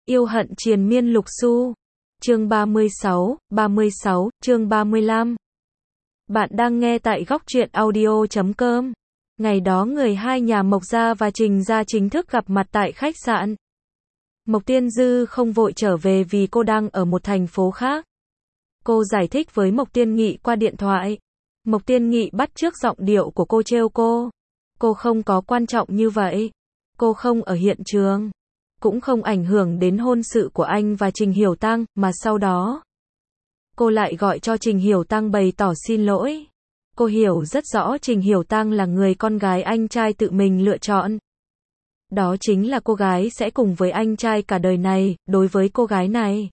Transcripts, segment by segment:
Yêu hận triền miên lục xu. Chương 36, chương 35. Bạn đang nghe tại góc truyện audio.com. Ngày đó người hai nhà Mộc Gia và Trình Gia chính thức gặp mặt tại khách sạn. Mộc Tiên Dư không vội trở về vì cô đang ở một thành phố khác. Cô giải thích với Mộc Tiên Nghị qua điện thoại. Mộc Tiên Nghị bắt chước giọng điệu của cô trêu cô. Cô không có quan trọng như vậy. Cô không ở hiện trường. Cũng không ảnh hưởng đến hôn sự của anh và Trình Hiểu Tăng, mà sau đó cô lại gọi cho Trình Hiểu Tăng bày tỏ xin lỗi. Cô hiểu rất rõ Trình Hiểu Tăng là người con gái anh trai tự mình lựa chọn. Đó chính là cô gái sẽ cùng với anh trai cả đời này. Đối với cô gái này,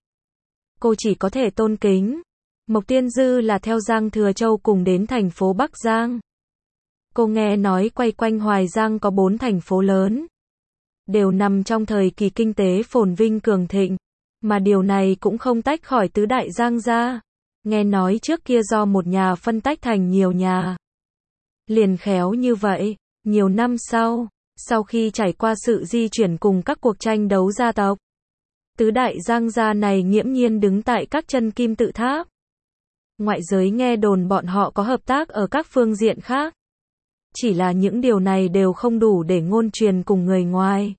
cô chỉ có thể tôn kính. Mộc Tiên Dư là theo Giang Thừa Châu cùng đến thành phố Bắc Giang. Cô nghe nói quay quanh Hoài Giang có 4 thành phố lớn, đều nằm trong thời kỳ kinh tế phồn vinh cường thịnh, mà điều này cũng không tách khỏi tứ đại Giang gia. Nghe nói trước kia do một nhà phân tách thành nhiều nhà. Liền khéo như vậy, nhiều năm sau khi trải qua sự di chuyển cùng các cuộc tranh đấu gia tộc, tứ đại Giang gia này nghiễm nhiên đứng tại các chân kim tự tháp. Ngoại giới nghe đồn bọn họ có hợp tác ở các phương diện khác. Chỉ là những điều này đều không đủ để ngôn truyền cùng người ngoài.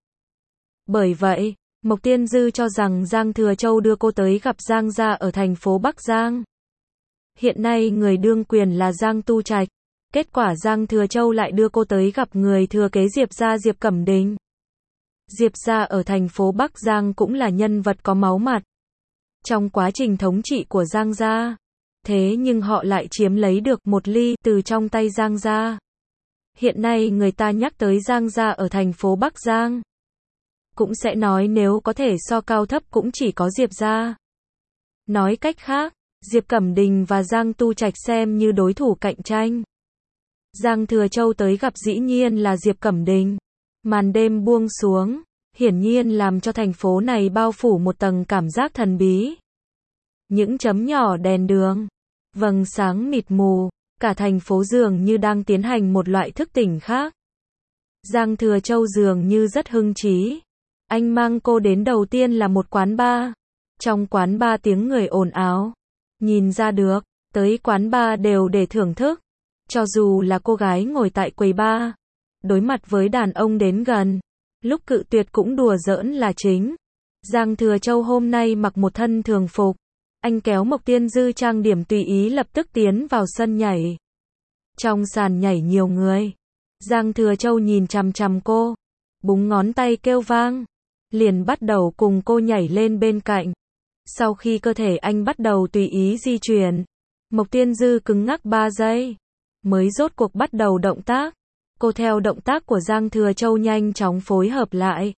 Bởi vậy, Mộc Tiên Dư cho rằng Giang Thừa Châu đưa cô tới gặp Giang gia ở thành phố Bắc Giang. Hiện nay người đương quyền là Giang Tu Trạch. Kết quả Giang Thừa Châu lại đưa cô tới gặp người thừa kế Diệp gia Diệp Cẩm Đình. Diệp gia ở thành phố Bắc Giang cũng là nhân vật có máu mặt trong quá trình thống trị của Giang gia. Thế nhưng họ lại chiếm lấy được một ly từ trong tay Giang gia. Hiện nay người ta nhắc tới Giang gia ở thành phố Bắc Giang, cũng sẽ nói nếu có thể so cao thấp cũng chỉ có Diệp gia. Nói cách khác, Diệp Cẩm Đình và Giang Tu Trạch xem như đối thủ cạnh tranh. Giang Thừa Châu tới gặp dĩ nhiên là Diệp Cẩm Đình. Màn đêm buông xuống, hiển nhiên làm cho thành phố này bao phủ một tầng cảm giác thần bí. Những chấm nhỏ đèn đường, vầng sáng mịt mù, cả thành phố dường như đang tiến hành một loại thức tỉnh khác. Giang Thừa Châu dường như rất hưng trí. Anh mang cô đến đầu tiên là một quán bar. Trong quán bar tiếng người ồn ào. Nhìn ra được, tới quán bar đều để thưởng thức. Cho dù là cô gái ngồi tại quầy bar, đối mặt với đàn ông đến gần, lúc cự tuyệt cũng đùa giỡn là chính. Giang Thừa Châu hôm nay mặc một thân thường phục. Anh kéo Mộc Tiên Dư trang điểm tùy ý lập tức tiến vào sân nhảy. Trong sàn nhảy nhiều người. Giang Thừa Châu nhìn chằm chằm cô, búng ngón tay kêu vang, liền bắt đầu cùng cô nhảy lên bên cạnh. Sau khi cơ thể anh bắt đầu tùy ý di chuyển, Mộc Tiên Dư cứng ngắc 3 giây, mới rốt cuộc bắt đầu động tác. Cô theo động tác của Giang Thừa Châu nhanh chóng phối hợp lại.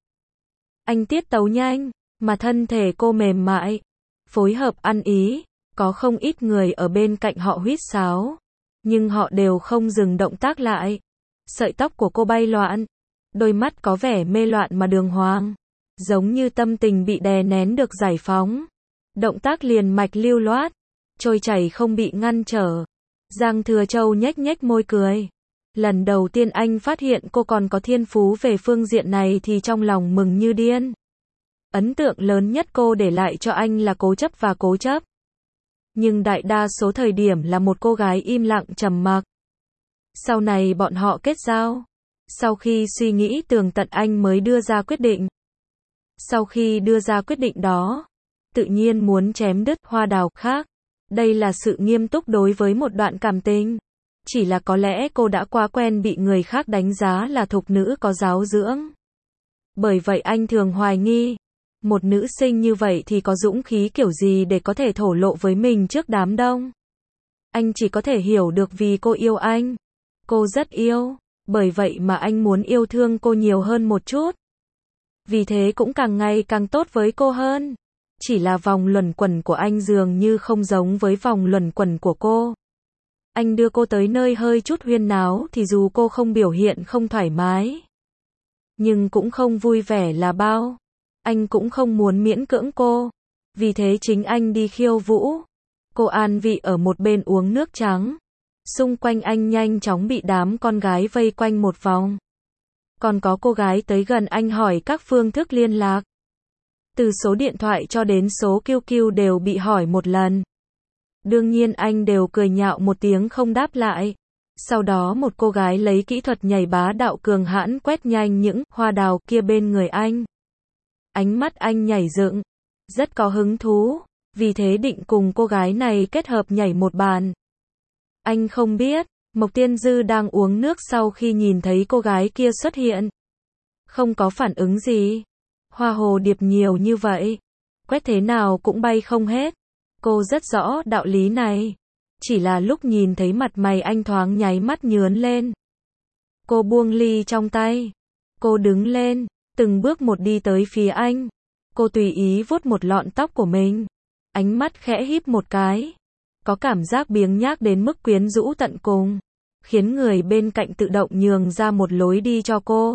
Anh tiết tấu nhanh, mà thân thể cô mềm mại, phối hợp ăn ý. Có không ít người ở bên cạnh họ huýt sáo, nhưng họ đều không dừng động tác lại. Sợi tóc của cô bay loạn, đôi mắt có vẻ mê loạn mà đường hoàng, giống như tâm tình bị đè nén được giải phóng. Động tác liền mạch lưu loát, trôi chảy không bị ngăn trở. Giang Thừa Châu nhếch nhếch môi cười. Lần đầu tiên anh phát hiện cô còn có thiên phú về phương diện này thì trong lòng mừng như điên. Ấn tượng lớn nhất cô để lại cho anh là cố chấp và cố chấp. Nhưng đại đa số thời điểm là một cô gái im lặng trầm mặc. Sau này bọn họ kết giao. Sau khi suy nghĩ tường tận anh mới đưa ra quyết định. Sau khi đưa ra quyết định đó, tự nhiên muốn chém đứt hoa đào khác. Đây là sự nghiêm túc đối với một đoạn cảm tình. Chỉ là có lẽ cô đã quá quen bị người khác đánh giá là thục nữ có giáo dưỡng. Bởi vậy anh thường hoài nghi, một nữ sinh như vậy thì có dũng khí kiểu gì để có thể thổ lộ với mình trước đám đông. Anh chỉ có thể hiểu được vì cô yêu anh. Cô rất yêu, bởi vậy mà anh muốn yêu thương cô nhiều hơn một chút. Vì thế cũng càng ngày càng tốt với cô hơn. Chỉ là vòng luẩn quẩn của anh dường như không giống với vòng luẩn quẩn của cô. Anh đưa cô tới nơi hơi chút huyên náo thì dù cô không biểu hiện không thoải mái, nhưng cũng không vui vẻ là bao. Anh cũng không muốn miễn cưỡng cô. Vì thế chính anh đi khiêu vũ. Cô an vị ở một bên uống nước trắng. Xung quanh anh nhanh chóng bị đám con gái vây quanh một vòng. Còn có cô gái tới gần anh hỏi các phương thức liên lạc. Từ số điện thoại cho đến số QQ đều bị hỏi một lần. Đương nhiên anh đều cười nhạo một tiếng không đáp lại. Sau đó một cô gái lấy kỹ thuật nhảy bá đạo cường hãn quét nhanh những hoa đào kia bên người anh. Ánh mắt anh nhảy dựng, rất có hứng thú, vì thế định cùng cô gái này kết hợp nhảy một bàn. Anh không biết, Mộc Tiên Dư đang uống nước sau khi nhìn thấy cô gái kia xuất hiện. Không có phản ứng gì. Hoa hồ điệp nhiều như vậy, quét thế nào cũng bay không hết. Cô rất rõ đạo lý này. Chỉ là lúc nhìn thấy mặt mày anh thoáng nháy mắt nhướng lên. Cô buông ly trong tay. Cô đứng lên, từng bước một đi tới phía anh. Cô tùy ý vuốt một lọn tóc của mình. Ánh mắt khẽ híp một cái. Có cảm giác biếng nhác đến mức quyến rũ tận cùng. Khiến người bên cạnh tự động nhường ra một lối đi cho cô.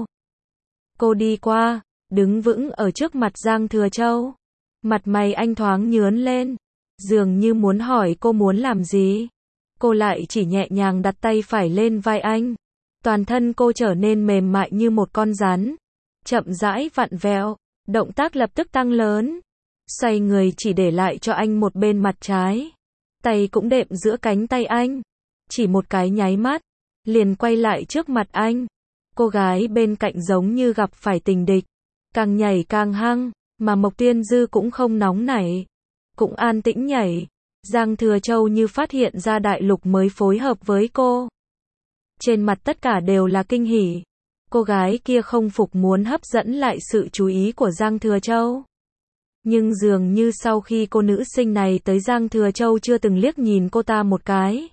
Cô đi qua, đứng vững ở trước mặt Giang Thừa Châu. Mặt mày anh thoáng nhướng lên. Dường như muốn hỏi cô muốn làm gì. Cô lại chỉ nhẹ nhàng đặt tay phải lên vai anh. Toàn thân cô trở nên mềm mại như một con rắn. Chậm rãi vặn vẹo, động tác lập tức tăng lớn. Xoay người chỉ để lại cho anh một bên mặt trái. Tay cũng đệm giữa cánh tay anh. Chỉ một cái nháy mắt, liền quay lại trước mặt anh. Cô gái bên cạnh giống như gặp phải tình địch. Càng nhảy càng hăng, mà Mộc Tiên Dư cũng không nóng nảy. Cũng an tĩnh nhảy. Giang Thừa Châu như phát hiện ra đại lục mới phối hợp với cô. Trên mặt tất cả đều là kinh hỉ. Cô gái kia không phục muốn hấp dẫn lại sự chú ý của Giang Thừa Châu. Nhưng dường như sau khi cô nữ sinh này tới Giang Thừa Châu chưa từng liếc nhìn cô ta một cái.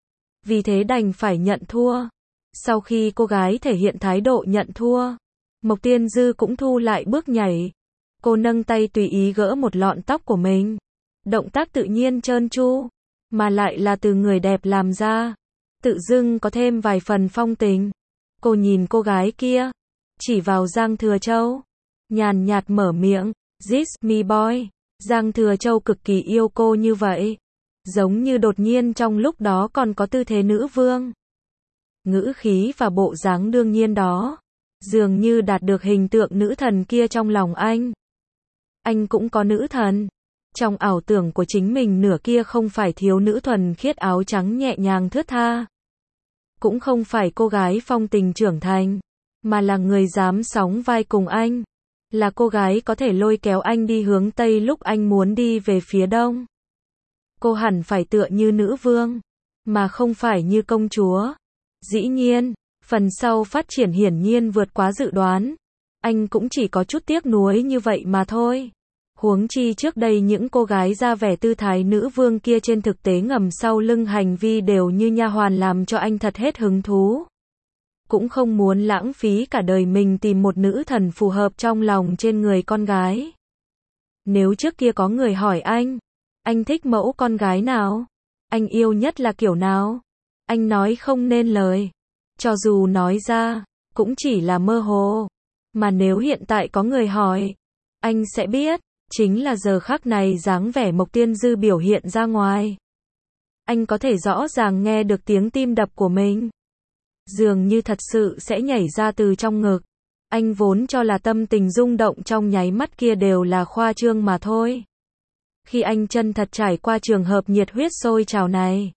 Vì thế đành phải nhận thua. Sau khi cô gái thể hiện thái độ nhận thua, Mộc Tiên Dư cũng thu lại bước nhảy. Cô nâng tay tùy ý gỡ một lọn tóc của mình. Động tác tự nhiên trơn tru, mà lại là từ người đẹp làm ra. Tự dưng có thêm vài phần phong tình. Cô nhìn cô gái kia, chỉ vào Giang Thừa Châu, nhàn nhạt mở miệng, "This me boy." Giang Thừa Châu cực kỳ yêu cô như vậy, giống như đột nhiên trong lúc đó còn có tư thế nữ vương. Ngữ khí và bộ dáng đương nhiên đó, dường như đạt được hình tượng nữ thần kia trong lòng anh. Anh cũng có nữ thần. Trong ảo tưởng của chính mình nửa kia không phải thiếu nữ thuần khiết áo trắng nhẹ nhàng thướt tha. Cũng không phải cô gái phong tình trưởng thành, mà là người dám sóng vai cùng anh. Là cô gái có thể lôi kéo anh đi hướng Tây lúc anh muốn đi về phía Đông. Cô hẳn phải tựa như nữ vương, mà không phải như công chúa. Dĩ nhiên, phần sau phát triển hiển nhiên vượt quá dự đoán. Anh cũng chỉ có chút tiếc nuối như vậy mà thôi. Huống chi trước đây những cô gái ra vẻ tư thái nữ vương kia trên thực tế ngầm sau lưng hành vi đều như nha hoàn làm cho anh thật hết hứng thú. Cũng không muốn lãng phí cả đời mình tìm một nữ thần phù hợp trong lòng trên người con gái. Nếu trước kia có người hỏi anh thích mẫu con gái nào? Anh yêu nhất là kiểu nào? Anh nói không nên lời. Cho dù nói ra, cũng chỉ là mơ hồ. Mà nếu hiện tại có người hỏi, anh sẽ biết. Chính là giờ khắc này dáng vẻ Mộc Tiên Dư biểu hiện ra ngoài. Anh có thể rõ ràng nghe được tiếng tim đập của mình. Dường như thật sự sẽ nhảy ra từ trong ngực. Anh vốn cho là tâm tình rung động trong nháy mắt kia đều là khoa trương mà thôi. Khi anh chân thật trải qua trường hợp nhiệt huyết sôi trào này,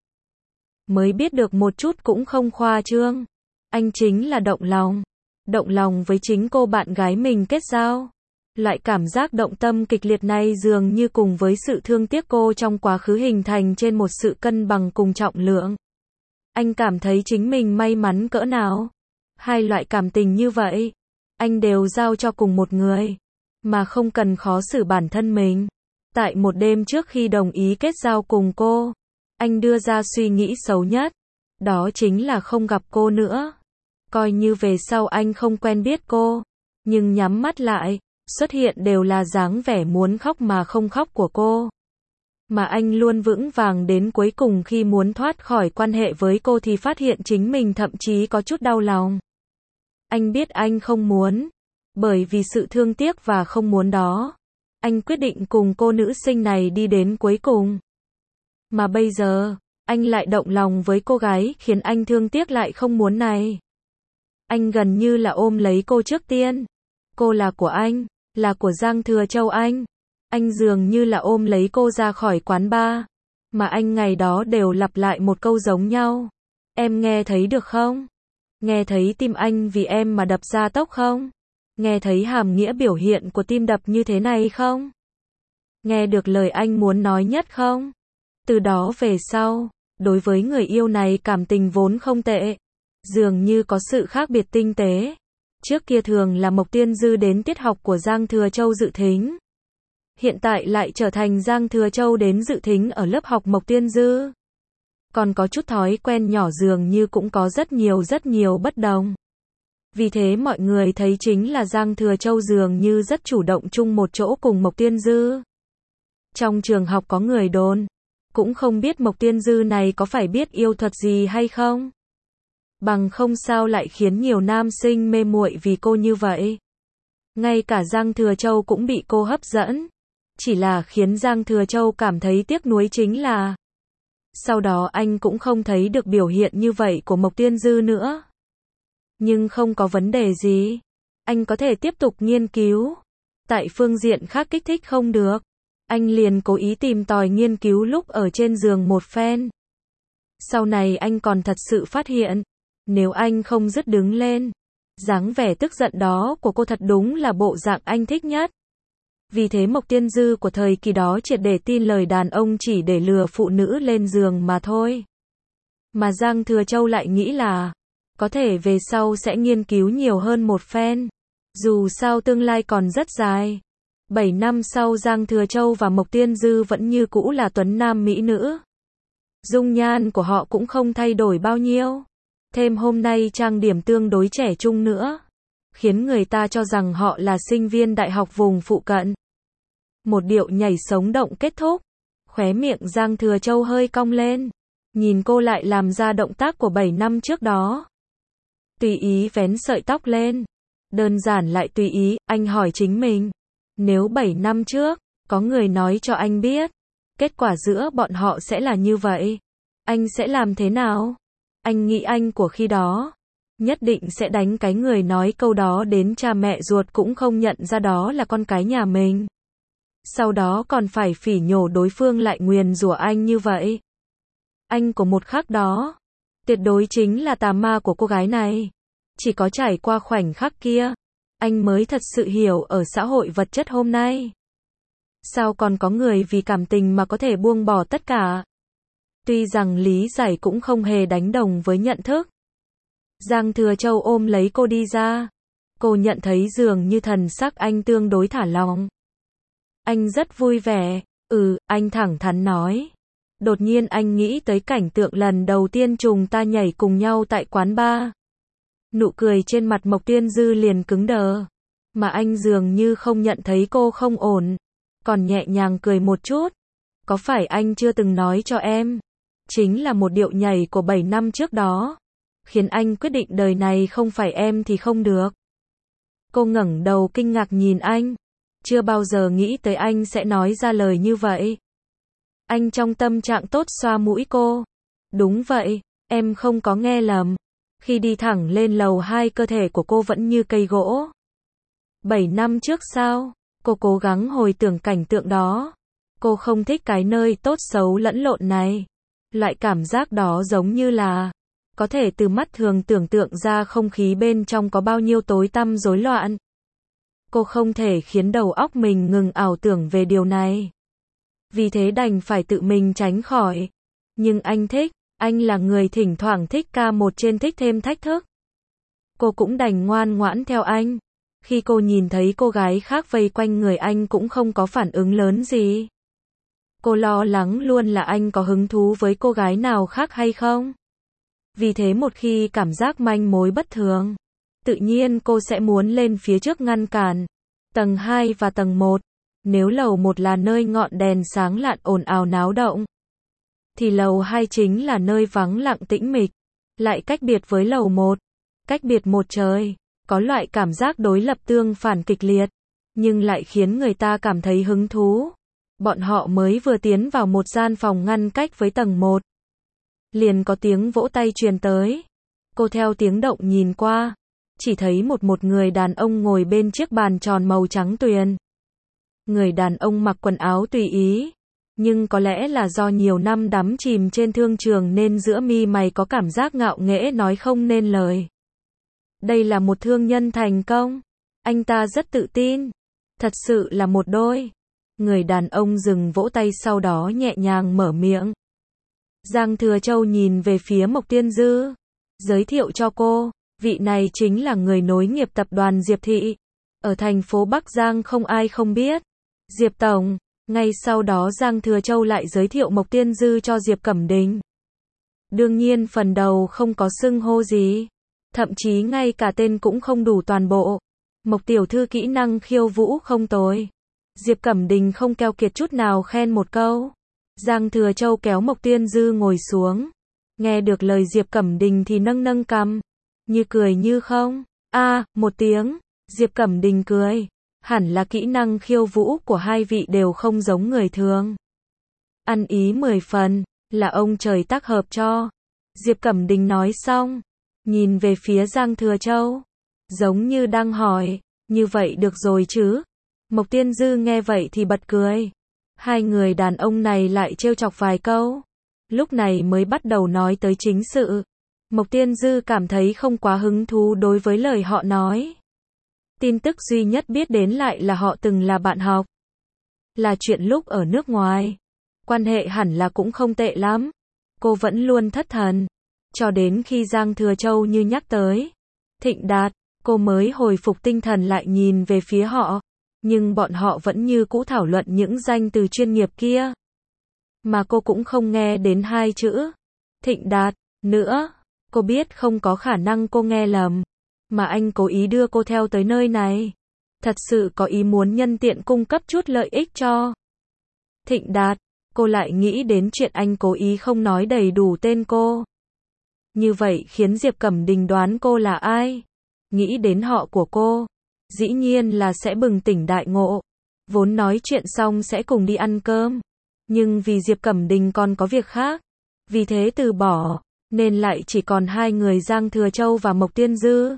mới biết được một chút cũng không khoa trương. Anh chính là động lòng. Động lòng với chính cô bạn gái mình kết giao. Loại cảm giác động tâm kịch liệt này dường như cùng với sự thương tiếc cô trong quá khứ hình thành trên một sự cân bằng cùng trọng lượng. Anh cảm thấy chính mình may mắn cỡ nào. Hai loại cảm tình như vậy, anh đều giao cho cùng một người, mà không cần khó xử bản thân mình. Tại một đêm trước khi đồng ý kết giao cùng cô, anh đưa ra suy nghĩ xấu nhất. Đó chính là không gặp cô nữa. Coi như về sau anh không quen biết cô, nhưng nhắm mắt lại, xuất hiện đều là dáng vẻ muốn khóc mà không khóc của cô. Mà anh luôn vững vàng đến cuối cùng khi muốn thoát khỏi quan hệ với cô thì phát hiện chính mình thậm chí có chút đau lòng. Anh biết anh không muốn. Bởi vì sự thương tiếc và không muốn đó, anh quyết định cùng cô nữ sinh này đi đến cuối cùng. Mà bây giờ, anh lại động lòng với cô gái khiến anh thương tiếc lại không muốn này. Anh gần như là ôm lấy cô trước tiên. Cô là của anh, là của Giang Thừa Châu anh. Anh dường như là ôm lấy cô ra khỏi quán bar, mà anh ngày đó đều lặp lại một câu giống nhau. Em nghe thấy được không? Nghe thấy tim anh vì em mà đập ra tốc không? Nghe thấy hàm nghĩa biểu hiện của tim đập như thế này không? Nghe được lời anh muốn nói nhất không? Từ đó về sau, đối với người yêu này cảm tình vốn không tệ, dường như có sự khác biệt tinh tế. Trước kia thường là Mộc Tiên Dư đến tiết học của Giang Thừa Châu dự thính. Hiện tại lại trở thành Giang Thừa Châu đến dự thính ở lớp học Mộc Tiên Dư. Còn có chút thói quen nhỏ dường như cũng có rất nhiều bất đồng. Vì thế mọi người thấy chính là Giang Thừa Châu dường như rất chủ động chung một chỗ cùng Mộc Tiên Dư. Trong trường học có người đồn, cũng không biết Mộc Tiên Dư này có phải biết yêu thuật gì hay không. Bằng không sao lại khiến nhiều nam sinh mê muội vì cô như vậy. Ngay cả Giang Thừa Châu cũng bị cô hấp dẫn. Chỉ là khiến Giang Thừa Châu cảm thấy tiếc nuối chính là sau đó anh cũng không thấy được biểu hiện như vậy của Mộc Tiên Dư nữa. Nhưng không có vấn đề gì. Anh có thể tiếp tục nghiên cứu. Tại phương diện khác kích thích không được. Anh liền cố ý tìm tòi nghiên cứu lúc ở trên giường một phen. Sau này anh còn thật sự phát hiện, nếu anh không dứt đứng lên, dáng vẻ tức giận đó của cô thật đúng là bộ dạng anh thích nhất. Vì thế Mộc Tiên Dư của thời kỳ đó triệt để tin lời đàn ông chỉ để lừa phụ nữ lên giường mà thôi. Mà Giang Thừa Châu lại nghĩ là có thể về sau sẽ nghiên cứu nhiều hơn một phen. Dù sao tương lai còn rất dài. 7 năm sau Giang Thừa Châu và Mộc Tiên Dư vẫn như cũ là tuấn nam mỹ nữ. Dung nhan của họ cũng không thay đổi bao nhiêu. Thêm hôm nay trang điểm tương đối trẻ trung nữa, khiến người ta cho rằng họ là sinh viên đại học vùng phụ cận. Một điệu nhảy sống động kết thúc. Khóe miệng Giang Thừa Châu hơi cong lên. Nhìn cô lại làm ra động tác của 7 năm trước đó. Tùy ý vén sợi tóc lên. Đơn giản lại tùy ý, anh hỏi chính mình. Nếu 7 năm trước, có người nói cho anh biết, kết quả giữa bọn họ sẽ là như vậy, anh sẽ làm thế nào? Anh nghĩ anh của khi đó, nhất định sẽ đánh cái người nói câu đó đến cha mẹ ruột cũng không nhận ra đó là con cái nhà mình. Sau đó còn phải phỉ nhổ đối phương lại nguyền rủa anh như vậy. Anh của một khắc đó, tuyệt đối chính là tà ma của cô gái này. Chỉ có trải qua khoảnh khắc kia, anh mới thật sự hiểu ở xã hội vật chất hôm nay. Sao còn có người vì cảm tình mà có thể buông bỏ tất cả? Tuy rằng lý giải cũng không hề đánh đồng với nhận thức. Giang Thừa Châu ôm lấy cô đi ra. Cô nhận thấy dường như thần sắc anh tương đối thả lỏng. Anh rất vui vẻ. Anh thẳng thắn nói. Đột nhiên anh nghĩ tới cảnh tượng lần đầu tiên chúng ta nhảy cùng nhau tại quán bar. Nụ cười trên mặt Mộc Tiên Dư liền cứng đờ. Mà anh dường như không nhận thấy cô không ổn. Còn nhẹ nhàng cười một chút. Có phải anh chưa từng nói cho em? Chính là một điệu nhảy của 7 năm trước đó. Khiến anh quyết định đời này không phải em thì không được. Cô ngẩng đầu kinh ngạc nhìn anh. Chưa bao giờ nghĩ tới anh sẽ nói ra lời như vậy. Anh trong tâm trạng tốt xoa mũi cô. Đúng vậy, em không có nghe lầm. Khi đi thẳng lên lầu 2 cơ thể của cô vẫn như cây gỗ. 7 năm trước sao? Cô cố gắng hồi tưởng cảnh tượng đó. Cô không thích cái nơi tốt xấu lẫn lộn này. Loại cảm giác đó giống như là có thể từ mắt thường tưởng tượng ra không khí bên trong có bao nhiêu tối tăm rối loạn. Cô không thể khiến đầu óc mình ngừng ảo tưởng về điều này. Vì thế đành phải tự mình tránh khỏi. Nhưng anh thích, anh là người thỉnh thoảng thích ca một trên thích thêm thách thức. Cô cũng đành ngoan ngoãn theo anh. Khi cô nhìn thấy cô gái khác vây quanh người anh cũng không có phản ứng lớn gì. Cô lo lắng luôn là anh có hứng thú với cô gái nào khác hay không. Vì thế một khi cảm giác manh mối bất thường, tự nhiên cô sẽ muốn lên phía trước ngăn cản. Tầng 2 và tầng 1. Nếu lầu 1 là nơi ngọn đèn sáng lạn ồn ào náo động, thì lầu 2 chính là nơi vắng lặng tĩnh mịch. Lại cách biệt với lầu 1. Cách biệt một trời. Có loại cảm giác đối lập tương phản kịch liệt. Nhưng lại khiến người ta cảm thấy hứng thú. Bọn họ mới vừa tiến vào một gian phòng ngăn cách với tầng 1. Liền có tiếng vỗ tay truyền tới. Cô theo tiếng động nhìn qua. chỉ thấy một người đàn ông ngồi bên chiếc bàn tròn màu trắng tuyền. Người đàn ông mặc quần áo tùy ý, nhưng có lẽ là do nhiều năm đắm chìm trên thương trường nên giữa mi mày có cảm giác ngạo nghễ nói không nên lời. Đây là một thương nhân thành công. Anh ta rất tự tin. Thật sự là một đôi. Người đàn ông dừng vỗ tay sau đó nhẹ nhàng mở miệng. Giang Thừa Châu nhìn về phía Mộc Tiên Dư. Giới thiệu cho cô, vị này chính là người nối nghiệp tập đoàn Diệp Thị. Ở thành phố Bắc Giang không ai không biết. Diệp Tổng. Ngay sau đó Giang Thừa Châu lại giới thiệu Mộc Tiên Dư cho Diệp Cẩm Đình. Đương nhiên phần đầu không có xưng hô gì. Thậm chí ngay cả tên cũng không đủ toàn bộ. Mộc tiểu thư kỹ năng khiêu vũ không tồi. Diệp Cẩm Đình không keo kiệt chút nào khen một câu. Giang Thừa Châu kéo Mộc Tiên Dư ngồi xuống. Nghe được lời Diệp Cẩm Đình thì nâng nâng cằm. Như cười như không. Một tiếng. Diệp Cẩm Đình cười. Hẳn là kỹ năng khiêu vũ của hai vị đều không giống người thường. Ăn ý 10 phần. Là ông trời tác hợp cho. Diệp Cẩm Đình nói xong. Nhìn về phía Giang Thừa Châu. Giống như đang hỏi. Như vậy được rồi chứ. Mộc Tiên Dư nghe vậy thì bật cười. Hai người đàn ông này lại trêu chọc vài câu. Lúc này mới bắt đầu nói tới chính sự. Mộc Tiên Dư cảm thấy không quá hứng thú đối với lời họ nói. Tin tức duy nhất biết đến lại là họ từng là bạn học. Là chuyện lúc ở nước ngoài. Quan hệ hẳn là cũng không tệ lắm. Cô vẫn luôn thất thần. Cho đến khi Giang Thừa Châu như nhắc tới Thịnh Đạt, cô mới hồi phục tinh thần lại nhìn về phía họ. Nhưng bọn họ vẫn như cũ thảo luận những danh từ chuyên nghiệp kia. Mà cô cũng không nghe đến hai chữ Thịnh Đạt nữa. Cô biết không có khả năng cô nghe lầm. Mà anh cố ý đưa cô theo tới nơi này. Thật sự có ý muốn nhân tiện cung cấp chút lợi ích cho Thịnh Đạt. Cô lại nghĩ đến chuyện anh cố ý không nói đầy đủ tên cô. Như vậy khiến Diệp Cẩm Đình đoán cô là ai. Nghĩ đến họ của cô. Dĩ nhiên là sẽ bừng tỉnh đại ngộ. Vốn nói chuyện xong sẽ cùng đi ăn cơm. Nhưng vì Diệp Cẩm Đình còn có việc khác. Vì thế từ bỏ. Nên lại chỉ còn hai người Giang Thừa Châu và Mộc Tiên Dư.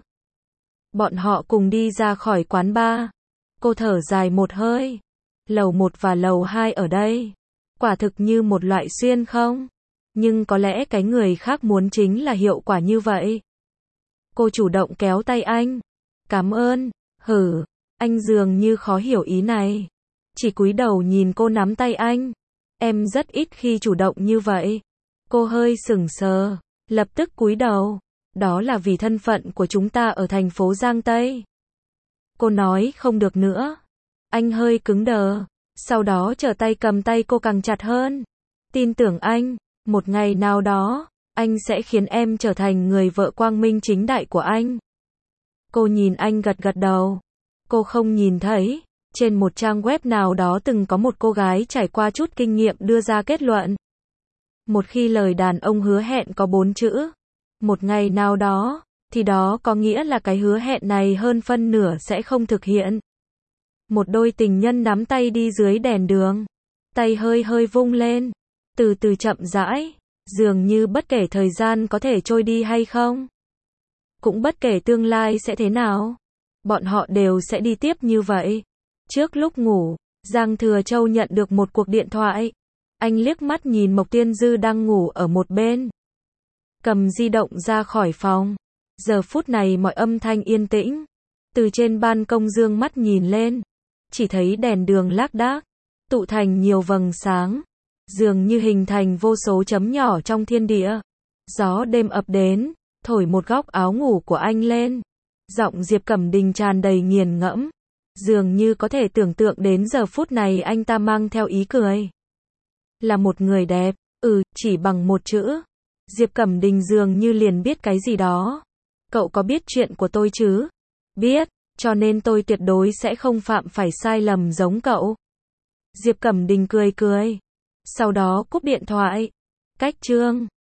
Bọn họ cùng đi ra khỏi quán bar. Cô thở dài một hơi. Lầu 1 và lầu 2 ở đây. Quả thực như một loại xuyên không? Nhưng có lẽ cái người khác muốn chính là hiệu quả như vậy. Cô chủ động kéo tay anh. Cảm ơn. Anh dường như khó hiểu ý này. Chỉ cúi đầu nhìn cô nắm tay anh. Em rất ít khi chủ động như vậy. Cô hơi sững sờ. Lập tức cúi đầu. Đó là vì thân phận của chúng ta ở thành phố Giang Tây. Cô nói không được nữa. Anh hơi cứng đờ. Sau đó trở tay cầm tay cô càng chặt hơn. Tin tưởng anh. Một ngày nào đó, anh sẽ khiến em trở thành người vợ quang minh chính đại của anh. Cô nhìn anh gật gật đầu. Cô không nhìn thấy. Trên một trang web nào đó từng có một cô gái trải qua chút kinh nghiệm đưa ra kết luận. Một khi lời đàn ông hứa hẹn có 4 chữ. Một ngày nào đó, thì đó có nghĩa là cái hứa hẹn này hơn phân nửa sẽ không thực hiện. Một đôi tình nhân nắm tay đi dưới đèn đường. Tay hơi hơi vung lên. Từ từ chậm rãi. Dường như bất kể thời gian có thể trôi đi hay không. Cũng bất kể tương lai sẽ thế nào. Bọn họ đều sẽ đi tiếp như vậy. Trước lúc ngủ, Giang Thừa Châu nhận được một cuộc điện thoại. Anh liếc mắt nhìn Mộc Tiên Dư đang ngủ ở một bên. Cầm di động ra khỏi phòng. Giờ phút này mọi âm thanh yên tĩnh. Từ trên ban công dương mắt nhìn lên. Chỉ thấy đèn đường lác đác. Tụ thành nhiều vầng sáng. Dường như hình thành vô số chấm nhỏ trong thiên địa. Gió đêm ập đến. Thổi một góc áo ngủ của anh lên. Giọng Diệp Cẩm Đình tràn đầy nghiền ngẫm. Dường như có thể tưởng tượng đến giờ phút này anh ta mang theo ý cười. Là một người đẹp. Chỉ bằng một chữ. Diệp Cẩm Đình dường như liền biết cái gì đó. Cậu có biết chuyện của tôi chứ? Biết, cho nên tôi tuyệt đối sẽ không phạm phải sai lầm giống cậu. Diệp Cẩm Đình cười cười. Sau đó cúp điện thoại. Cách chương